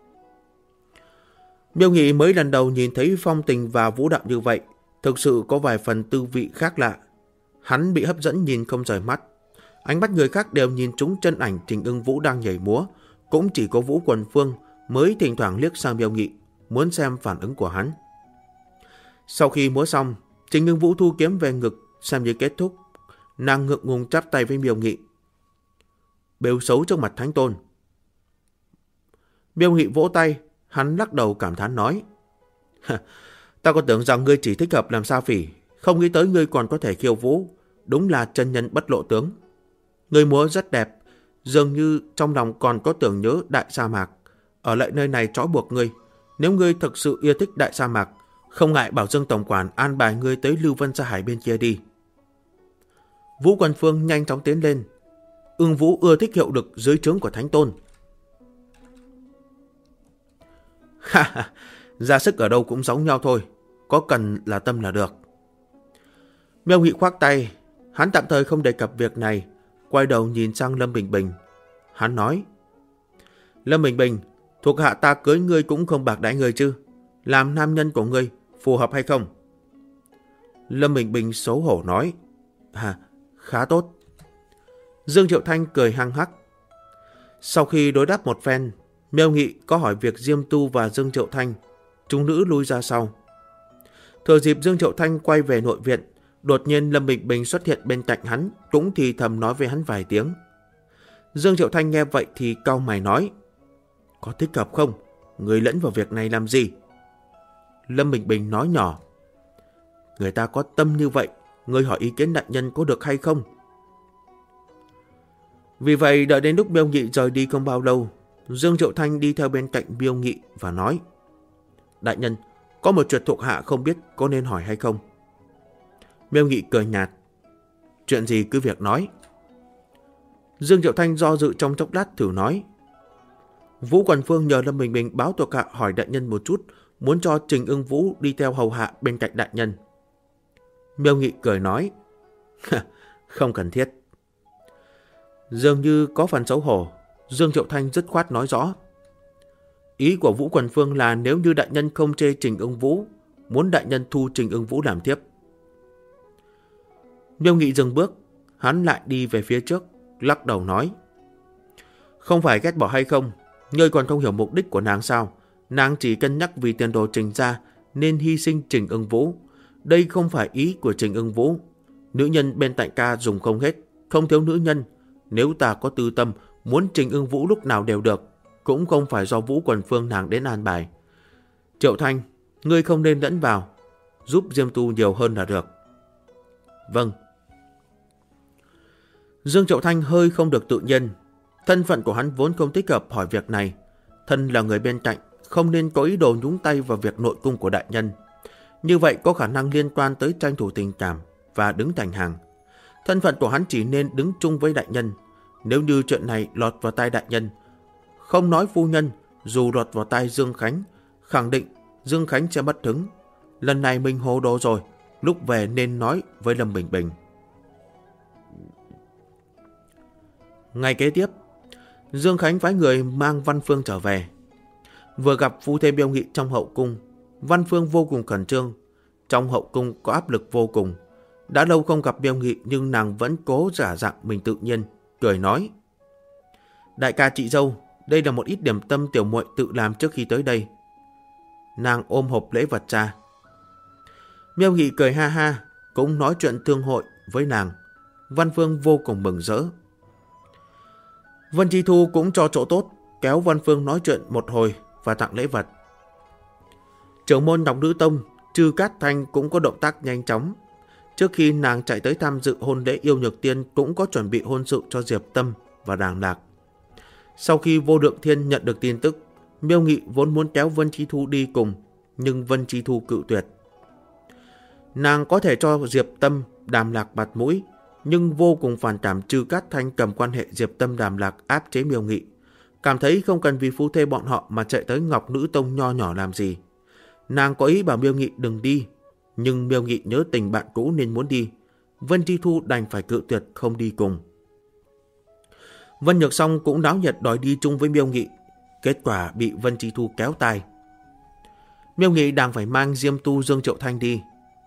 Miêu Nghị mới lần đầu nhìn thấy phong tình và vũ đạo như vậy, thực sự có vài phần tư vị khác lạ. Hắn bị hấp dẫn nhìn không rời mắt. Ánh mắt người khác đều nhìn trúng chân ảnh Trình Ưng Vũ đang nhảy múa, cũng chỉ có Vũ Quần Phương mới thỉnh thoảng liếc sang Miêu Nghị, muốn xem phản ứng của hắn. Sau khi múa xong, Trình Ưng Vũ thu kiếm về ngực, xem như kết thúc. Nàng ngượng ngùng chắp tay với Miêu Nghị. Bêu xấu trước mặt Thánh Tôn. Miêu Nghị vỗ tay, hắn lắc đầu cảm thán nói. Ta còn tưởng rằng ngươi chỉ thích hợp làm sa phỉ, không nghĩ tới ngươi còn có thể khiêu vũ, đúng là chân nhân bất lộ tướng. Ngươi múa rất đẹp, dường như trong lòng còn có tưởng nhớ Đại Sa Mạc. Ở lại nơi này trói buộc ngươi, nếu ngươi thực sự yêu thích Đại Sa Mạc, không ngại bảo Dương Tổng Quản an bài ngươi tới Lưu Vân Sa Hải bên kia đi. Vũ Quần Phương nhanh chóng tiến lên. Ưng Vũ ưa thích hiệu lực dưới trướng của Thánh Tôn. Ha, ra sức ở đâu cũng giống nhau thôi, có cần là tâm là được. Miêu Nghị khoác tay, hắn tạm thời không đề cập việc này, quay đầu nhìn sang Lâm Bình Bình. Hắn nói, Lâm Bình Bình, thuộc hạ ta cưới ngươi cũng không bạc đãi ngươi chứ, làm nam nhân của ngươi phù hợp hay không? Lâm Bình Bình xấu hổ nói, khá tốt. Dương Triệu Thanh cười hăng hắc. Sau khi đối đáp một phen, Miêu Nghị có hỏi việc Diêm Tu và Dương Triệu Thanh, chúng nữ lui ra sau. Thừa dịp Dương Triệu Thanh quay về nội viện, đột nhiên Lâm Bình Bình xuất hiện bên cạnh hắn, cũng thì thầm nói với hắn vài tiếng. Dương Triệu Thanh nghe vậy thì cau mày nói, có thích hợp không? Người lẫn vào việc này làm gì? Lâm Bình Bình nói nhỏ, người ta có tâm như vậy, ngươi hỏi ý kiến đại nhân có được hay không? Vì vậy đợi đến lúc Miêu Nghị rời đi không bao lâu, Dương Triệu Thanh đi theo bên cạnh Miêu Nghị và nói: Đại nhân, có một chuyện thuộc hạ không biết có nên hỏi hay không. Miêu Nghị cười nhạt: Chuyện gì cứ việc nói. Dương Triệu Thanh do dự trong chốc lát thử nói: Vũ Quần Phương nhờ Lâm Bình Bình báo thuộc hạ hỏi đại nhân một chút, muốn cho Trình Ưng Vũ đi theo hầu hạ bên cạnh đại nhân. Miêu Nghị cười nói: Không cần thiết. Dường như có phần xấu hổ, Dương Triệu Thanh dứt khoát nói rõ: Ý của Vũ Quần Phương là nếu như đại nhân không chê Trình Ưng Vũ, muốn đại nhân thu Trình Ưng Vũ làm tiếp. Miêu Nghị dừng bước, hắn lại đi về phía trước, lắc đầu nói: Không phải ghét bỏ hay không, ngươi còn không hiểu mục đích của nàng sao? Nàng chỉ cân nhắc vì tiền đồ Trình gia nên hy sinh Trình Ưng Vũ. Đây không phải ý của Trình Ưng Vũ. Nữ nhân bên cạnh ca dùng không hết, không thiếu nữ nhân. Nếu ta có tư tâm, muốn Trình Ưng Vũ lúc nào đều được, cũng không phải do Vũ Quần Phương nàng đến an bài. Triệu Thanh, ngươi không nên lẫn vào, giúp Diêm Tu nhiều hơn là được. Vâng. Dương Triệu Thanh hơi không được tự nhiên. Thân phận của hắn vốn không thích hợp hỏi việc này. Thân là người bên cạnh, không nên có ý đồ nhúng tay vào việc nội cung của đại nhân. Như vậy có khả năng liên quan tới tranh thủ tình cảm và đứng thành hàng. Thân phận của hắn chỉ nên đứng chung với đại nhân. Nếu như chuyện này lọt vào tai đại nhân, không nói phu nhân, dù lọt vào tai Dương Khánh, khẳng định Dương Khánh sẽ mất hứng. Lần này mình hồ đồ rồi, lúc về nên nói với Lâm Bình Bình. Ngày kế tiếp, Dương Khánh phái người mang Văn Phương trở về. Vừa gặp phu thê Miêu Nghị trong hậu cung, Văn Phương vô cùng khẩn trương. Trong hậu cung có áp lực vô cùng. Đã lâu không gặp Miêu Nghị nhưng nàng vẫn cố giả dạng mình tự nhiên, cười nói: Đại ca chị dâu, đây là một ít điểm tâm tiểu muội tự làm trước khi tới đây. Nàng ôm hộp lễ vật ra. Miêu Nghị cười ha ha, cũng nói chuyện thương hội với nàng. Văn Phương vô cùng mừng rỡ. Vân Chi Thu cũng cho chỗ tốt, kéo Văn Phương nói chuyện một hồi và tặng lễ vật. Trưởng môn Ngọc Nữ Tông, Trư Cát Thanh cũng có động tác nhanh chóng. Trước khi nàng chạy tới tham dự hôn lễ Yêu Nhược Tiên cũng có chuẩn bị hôn sự cho Diệp Tâm và Đàng Lạc. Sau khi Vô Lượng Thiên nhận được tin tức, Miêu Nghị vốn muốn kéo Vân Chi Thu đi cùng, nhưng Vân Chi Thu cự tuyệt. Nàng có thể cho Diệp Tâm, Đàm Lạc mặt mũi, nhưng vô cùng phản cảm Trư Cát Thanh cầm quan hệ Diệp Tâm Đàm Lạc áp chế Miêu Nghị, cảm thấy không cần vì phu thê bọn họ mà chạy tới Ngọc Nữ Tông nho nhỏ làm gì. Nàng có ý bảo Miêu Nghị đừng đi, nhưng Miêu Nghị nhớ tình bạn cũ nên muốn đi. Vân Chi Thu đành phải cự tuyệt không đi cùng. Vân Nhược Song cũng náo nhiệt đòi đi chung với Miêu Nghị, kết quả bị Vân Chi Thu kéo tay. Miêu Nghị đang phải mang Diêm Tu Dương Triệu Thanh đi.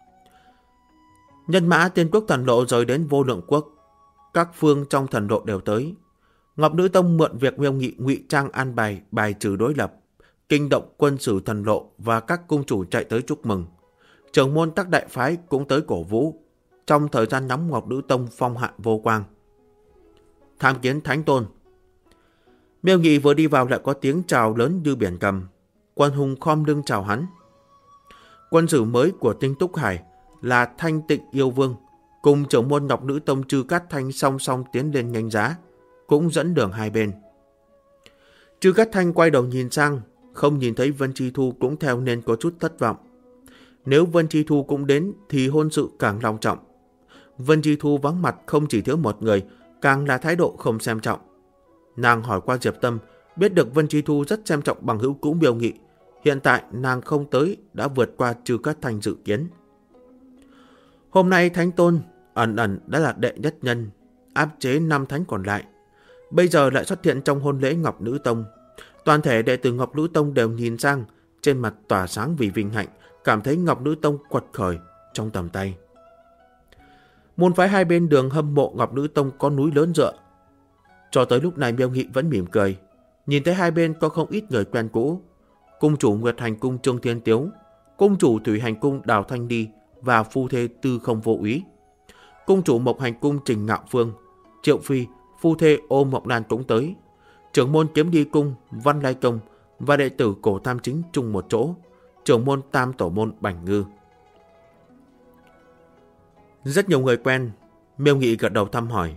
Nhân mã Tiên Quốc Thần Lộ rời đến Vô Lượng Quốc. Các phương trong thần lộ đều tới. Ngọc Nữ Tông mượn việc Miêu Nghị ngụy trang an bài bài trừ đối lập, kinh động quân sử thần lộ và các cung chủ chạy tới chúc mừng. Trưởng môn các đại phái cũng tới cổ vũ. Trong thời gian nóng, Ngọc Nữ Tông phong hạn vô quang. Tham kiến Thánh Tôn. Miêu Nghị vừa đi vào lại có tiếng chào lớn như biển gầm. Quân hùng khom lưng chào hắn. Quân sử mới của Tinh Túc Hải là Thanh Tịnh Yêu Vương, cùng trưởng môn Ngọc Nữ Tông Trư Cát Thanh song song tiến lên nhanh giá, cũng dẫn đường hai bên. Trư Cát Thanh quay đầu nhìn sang, không nhìn thấy Vân Chi Thu cũng theo nên có chút thất vọng. Nếu Vân Chi Thu cũng đến thì hôn sự càng long trọng. Vân Chi Thu vắng mặt không chỉ thiếu một người, càng là thái độ không xem trọng. Nàng hỏi qua Diệp Tâm, biết được Vân Chi Thu rất xem trọng bằng hữu cũ Miêu Nghị. Hiện tại nàng không tới đã vượt qua Trư Cát Thanh dự kiến. Hôm nay Thánh Tôn ẩn ẩn đã là đệ nhất nhân, áp chế 5 thánh còn lại. Bây giờ lại xuất hiện trong hôn lễ Ngọc Nữ Tông. Toàn thể đệ tử Ngọc Nữ Tông đều nhìn sang, trên mặt tỏa sáng vì vinh hạnh, cảm thấy Ngọc Nữ Tông quật khởi trong tầm tay. Môn phái hai bên đường hâm mộ Ngọc Nữ Tông có núi lớn dựa. Cho tới lúc này Miêu Nghị vẫn mỉm cười, nhìn thấy hai bên có không ít người quen cũ. Cung chủ Nguyệt Hành Cung Trương Thiên Tiếu, cung chủ Thủy Hành Cung Đào Thanh Đi và phu thê Tư Không Vô Úy. Cung chủ Mộc Hành Cung Trình Ngạo Phương, Triệu Phi, phu thê Ô Mộc Lan cũng tới. Trưởng môn Kiếm Đi Cung Văn Lai Công và đệ tử Cổ Tam Chính chung một chỗ. Trưởng môn Tam Tổ môn Bảnh Ngư. Rất nhiều người quen. Miêu Nghị gật đầu thăm hỏi.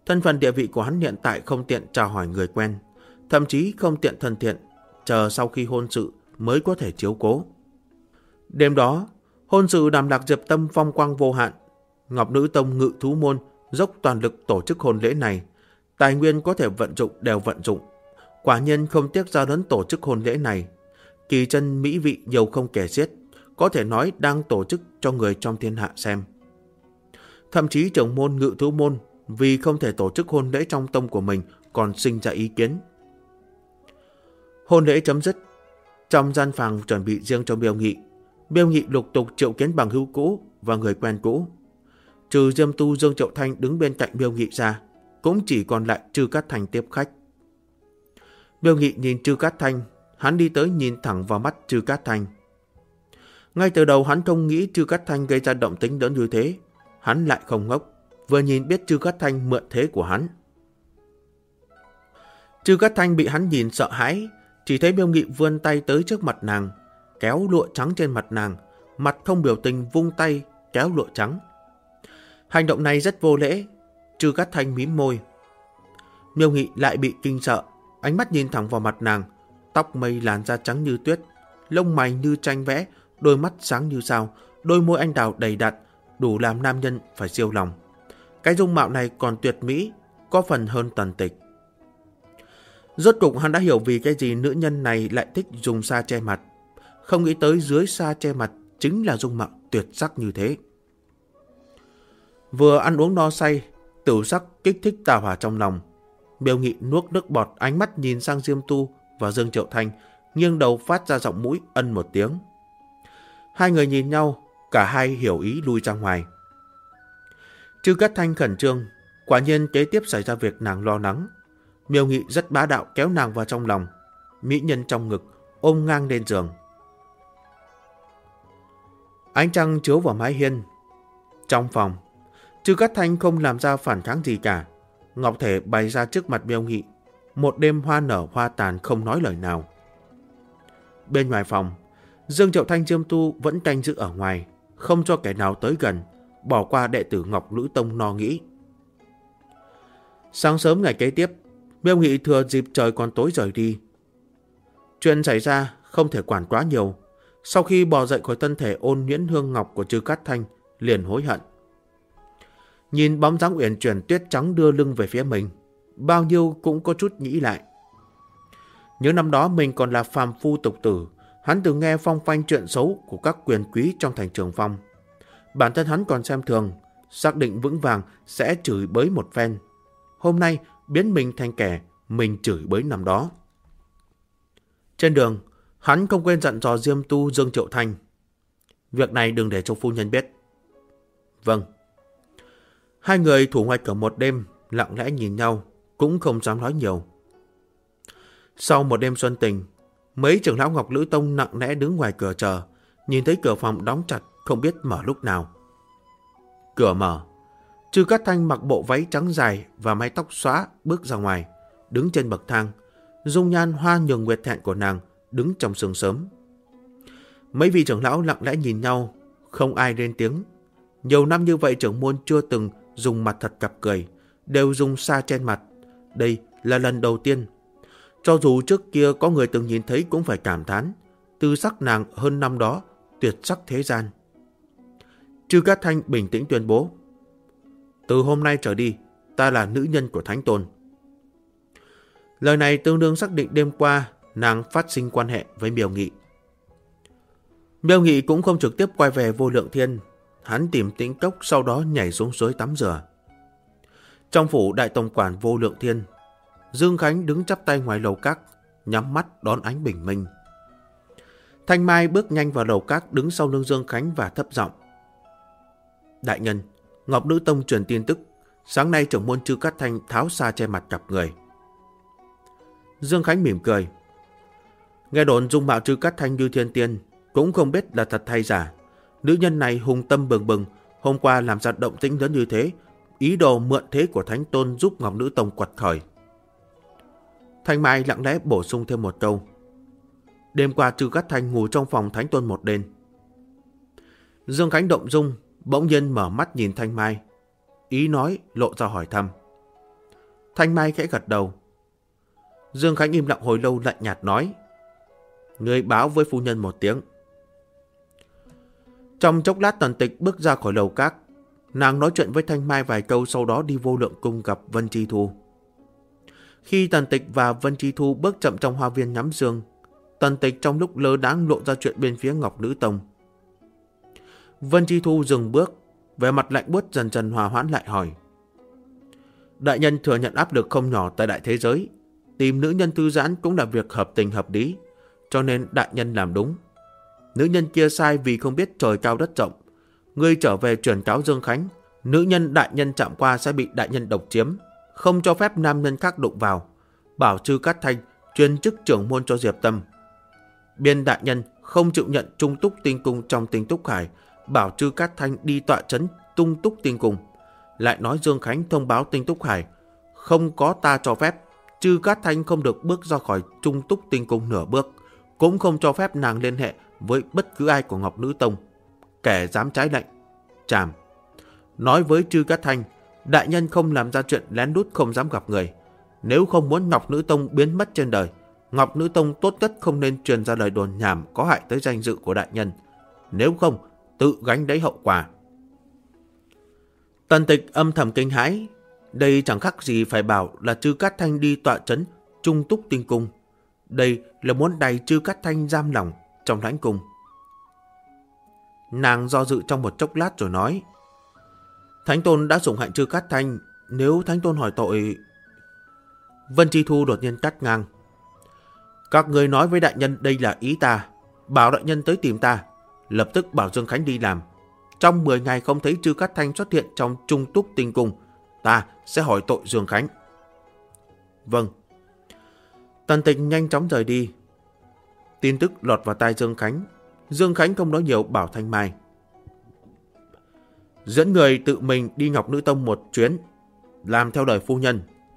Thân phận địa vị của hắn hiện tại không tiện chào hỏi người quen, thậm chí không tiện thân thiện, chờ sau khi hôn sự mới có thể chiếu cố. Đêm đó, hôn sự Đàm Lạc Diệp Tâm phong quang vô hạn. Ngọc Nữ Tông Ngự Thú Môn dốc toàn lực tổ chức hôn lễ này. Tài nguyên có thể vận dụng đều vận dụng. Quả nhiên không tiếc ra đớn tổ chức hôn lễ này. Kỳ chân mỹ vị nhiều không kể xiết, có thể nói đang tổ chức cho người trong thiên hạ xem. Thậm chí trưởng môn Ngự Thú Môn vì không thể tổ chức hôn lễ trong tông của mình còn sinh ra ý kiến. Hôn lễ chấm dứt, trong gian phòng chuẩn bị riêng cho Miêu Nghị. Miêu Nghị lục tục triệu kiến bằng hữu cũ và người quen cũ. Trừ Diêm Tu Dương Triệu Thanh đứng bên cạnh Miêu Nghị ra, cũng chỉ còn lại Trư Cát Thanh tiếp khách. Miêu Nghị nhìn Trư Cát Thanh, hắn đi tới nhìn thẳng vào mắt Trư Cát Thanh. Ngay từ đầu hắn không nghĩ Trư Cát Thanh gây ra động tĩnh lớn như thế, hắn lại không ngốc, vừa nhìn biết Trư Cát Thanh mượn thế của hắn. Trư Cát Thanh bị hắn nhìn sợ hãi, chỉ thấy Miêu Nghị vươn tay tới trước mặt nàng, kéo lụa trắng trên mặt nàng, mặt không biểu tình vung tay kéo lụa trắng. Hành động này rất vô lễ. Trư Cát Thanh mím môi. Miêu Nghị lại bị kinh sợ, ánh mắt nhìn thẳng vào mặt nàng, tóc mây làn da trắng như tuyết, lông mày như tranh vẽ, đôi mắt sáng như sao, đôi môi anh đào đầy đặn, đủ làm nam nhân phải siêu lòng. Cái dung mạo này còn tuyệt mỹ, có phần hơn Tần Tịch. Rốt cục hắn đã hiểu vì cái gì nữ nhân này lại thích dùng sa che mặt. Không nghĩ tới dưới sa che mặt chính là dung mạo tuyệt sắc như thế. Vừa ăn uống no say, tử sắc kích thích tà hỏa trong lòng. Miêu Nghị nuốt nước bọt, ánh mắt nhìn sang Diêm Tu và Dương Triệu Thanh, nghiêng đầu phát ra giọng mũi ân một tiếng. Hai người nhìn nhau, cả hai hiểu ý lui ra ngoài. Trư Cát Thanh khẩn trương, quả nhiên kế tiếp xảy ra việc nàng lo lắng. Miêu Nghị rất bá đạo kéo nàng vào trong lòng, mỹ nhân trong ngực, ôm ngang lên giường. Ánh trăng chiếu vào mái hiên. Trong phòng, Trư Cát Thanh không làm ra phản kháng gì cả. Ngọc thể bày ra trước mặt Miêu Nghị. Một đêm hoa nở hoa tàn không nói lời nào. Bên ngoài phòng, Dương Triệu Thanh Diêm Tu vẫn canh giữ ở ngoài, không cho kẻ nào tới gần, bỏ qua đệ tử Ngọc Nữ Tông lo nghĩ. Sáng sớm ngày kế tiếp, Miêu Nghị thừa dịp trời còn tối rời đi. Chuyện xảy ra không thể quản quá nhiều. Sau khi bò dậy khỏi thân thể ôn nhuyễn hương ngọc của Trư Cát Thanh, liền hối hận. Nhìn bóng dáng uyển chuyển tuyết trắng đưa lưng về phía mình, bao nhiêu cũng có chút nghĩ lại. Nhớ năm đó mình còn là phàm phu tục tử, hắn từng nghe phong phanh chuyện xấu của các quyền quý trong thành Trường Phong. Bản thân hắn còn xem thường, xác định vững vàng sẽ chửi bới một phen. Hôm nay biến mình thành kẻ mình chửi bới năm đó. Trên đường, hắn không quên dặn dò Diêm Tu Dương Triệu Thanh. Việc này đừng để cho phu nhân biết. Vâng. Hai người thủ ngoài cửa một đêm, lặng lẽ nhìn nhau, cũng không dám nói nhiều. Sau một đêm xuân tình, mấy trưởng lão Ngọc Nữ Tông nặng nẽ đứng ngoài cửa chờ, nhìn thấy cửa phòng đóng chặt, không biết mở lúc nào. Cửa mở, Trư Cát Thanh mặc bộ váy trắng dài và mái tóc xóa bước ra ngoài, đứng trên bậc thang. Dung nhan hoa nhường nguyệt thẹn của nàng đứng trong sương sớm. Mấy vị trưởng lão lặng lẽ nhìn nhau, không ai lên tiếng. Nhiều năm như vậy trưởng môn chưa từng dùng mặt thật cặp cười, đều dùng sa trên mặt. Đây là lần đầu tiên. Cho dù trước kia có người từng nhìn thấy cũng phải cảm thán, tư sắc nàng hơn năm đó, tuyệt sắc thế gian. Trư Cát Thanh bình tĩnh tuyên bố, từ hôm nay trở đi, ta là nữ nhân của Thánh Tôn. Lời này tương đương xác định đêm qua nàng phát sinh quan hệ với Miêu Nghị. Miêu Nghị cũng không trực tiếp quay về Vô Lượng Thiên, hắn tìm tĩnh cốc sau đó nhảy xuống suối tắm rửa. Trong phủ đại tổng quản Vô Lượng Thiên, Dương Khánh đứng chắp tay ngoài lầu các, nhắm mắt đón ánh bình minh. Thanh Mai bước nhanh vào lầu các, đứng sau lưng Dương Khánh và thấp giọng, đại nhân, Ngọc Nữ Tông truyền tin tức, sáng nay trưởng môn Trư Cát Thanh tháo sa che mặt gặp người. Dương Khánh mỉm cười, nghe đồn dung mạo Trư Cát Thanh như thiên tiên, cũng không biết là thật hay giả. Nữ nhân này hùng tâm bừng bừng, hôm qua làm ra động tĩnh lớn như thế, ý đồ mượn thế của Thánh Tôn giúp Ngọc Nữ Tông quật khởi. Thanh Mai lặng lẽ bổ sung thêm một câu, đêm qua Trư Cát Thanh ngủ trong phòng Thánh Tôn một đêm. Dương Khánh động dung, bỗng nhiên mở mắt nhìn Thanh Mai, ý nói lộ ra hỏi thăm, Thanh Mai khẽ gật đầu. Dương Khánh im lặng hồi lâu lạnh nhạt nói: Ngươi báo với phu nhân một tiếng. Trong chốc lát Tần Tịch bước ra khỏi lầu các. Nàng nói chuyện với Thanh Mai vài câu, sau đó đi Vô Lượng Cung gặp Vân Chi Thu. Khi Tần Tịch và Vân Chi Thu bước chậm trong hoa viên ngắm dương, Tần Tịch trong lúc lơ đãng lộ ra chuyện bên phía Ngọc Nữ Tông. Vân Chi Thu dừng bước, vẻ mặt lạnh buốt dần dần hòa hoãn lại hỏi: Đại nhân thừa nhận áp lực không nhỏ tại đại thế giới, tìm nữ nhân thư giãn cũng là việc hợp tình hợp lý, cho nên đại nhân làm đúng. Nữ nhân kia sai vì không biết trời cao đất rộng. Ngươi trở về truyền cáo Dương Khánh, nữ nhân đại nhân chạm qua sẽ bị đại nhân độc chiếm, không cho phép nam nhân khác đụng vào. Bảo Chư Cát Thanh truyền chức trưởng môn cho Diệp Tâm. Biên đại nhân không chịu nhận Trung Túc Tinh Cung trong Tinh Túc Hải, bảo Chư Cát Thanh đi tọa trấn Trung Túc Tinh Cung. Lại nói Dương Khánh thông báo Tinh Túc Hải, không có ta cho phép, Chư Cát Thanh không được bước ra khỏi Trung Túc Tinh Cung nửa bước, cũng không cho phép nàng liên hệ với bất cứ ai của Ngọc Nữ Tông. Kẻ dám trái lệnh, trảm. Nói với Chư Cát Thanh, đại nhân không làm ra chuyện lén lút không dám gặp người. Nếu không muốn Ngọc Nữ Tông biến mất trên đời, Ngọc Nữ Tông tốt nhất không nên truyền ra lời đồn nhảm có hại tới danh dự của đại nhân. Nếu không, tự gánh lấy hậu quả. Tần Tịch âm thầm kinh hãi. Đây chẳng khác gì phải bảo là Chư Cát Thanh đi tọa trấn Trung Túc Tinh Cung. Đây là muốn đày Chư Cát Thanh giam lỏng trong lãnh cung. Nàng do dự trong một chốc lát rồi nói: Thánh Tôn đã sủng hạnh Chư Cát Thanh, nếu Thánh Tôn hỏi tội... Vân Chi Thu đột nhiên cắt ngang: Các người nói với đại nhân đây là ý ta, bảo đại nhân tới tìm ta, lập tức bảo Dương Khánh đi làm. Trong 10 ngày không thấy Chư Cát Thanh xuất hiện trong Trung Túc Tinh Cung, ta sẽ hỏi tội Dương Khánh. Vâng. Tần Tịch nhanh chóng rời đi. Tin tức lọt vào tai Dương Khánh. Dương Khánh không nói nhiều, bảo Thanh Mai: Dẫn người tự mình đi Ngọc Nữ Tông một chuyến, làm theo lời phu nhân.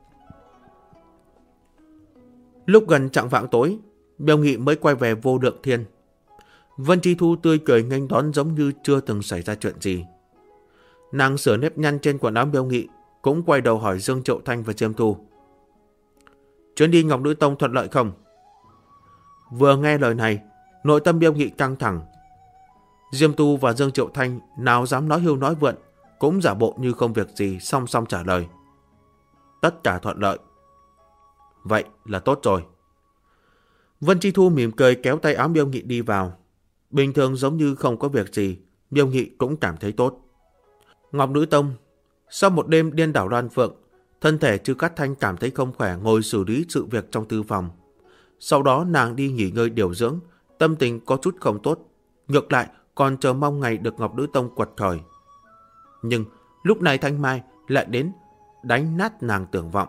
Lúc gần chạng vạng tối, Miêu Nghị mới quay về Vô Lượng Thiên. Vân Chi Thu tươi cười nghênh đón giống như chưa từng xảy ra chuyện gì. Nàng sửa nếp nhăn trên quần áo Miêu Nghị, cũng quay đầu hỏi Dương Triệu Thanh và Diêm Thu: Chuyến đi Ngọc Nữ Tông thuận lợi không? Vừa nghe lời này, nội tâm Miêu Nghị căng thẳng. Diêm Tu và Dương Triệu Thanh nào dám nói hưu nói vượn, cũng giả bộ như không việc gì, song song trả lời: Tất cả thuận lợi. Vậy là tốt rồi. Vân Chi Thu mỉm cười kéo tay áo Miêu Nghị đi vào. Bình thường giống như không có việc gì, Miêu Nghị cũng cảm thấy tốt. Ngọc Nữ Tông. Sau một đêm điên đảo loan phượng, thân thể Chư Cát Thanh cảm thấy không khỏe, ngồi xử lý sự việc trong thư phòng. Sau đó nàng đi nghỉ ngơi điều dưỡng, tâm tình có chút không tốt, ngược lại còn chờ mong ngày được Ngọc Nữ Tông quật khởi. Nhưng lúc này Thanh Mai lại đến đánh nát nàng tưởng vọng.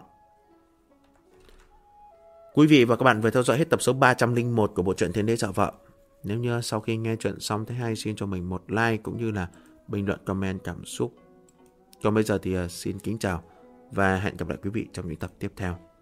Quý vị và các bạn vừa theo dõi hết tập số 301 của bộ truyện Thiên Đế Dạo Vợ. Nếu như sau khi nghe chuyện xong thấy hay, xin cho mình một like cũng như là bình luận comment cảm xúc. Còn bây giờ thì xin kính chào và hẹn gặp lại quý vị trong những tập tiếp theo.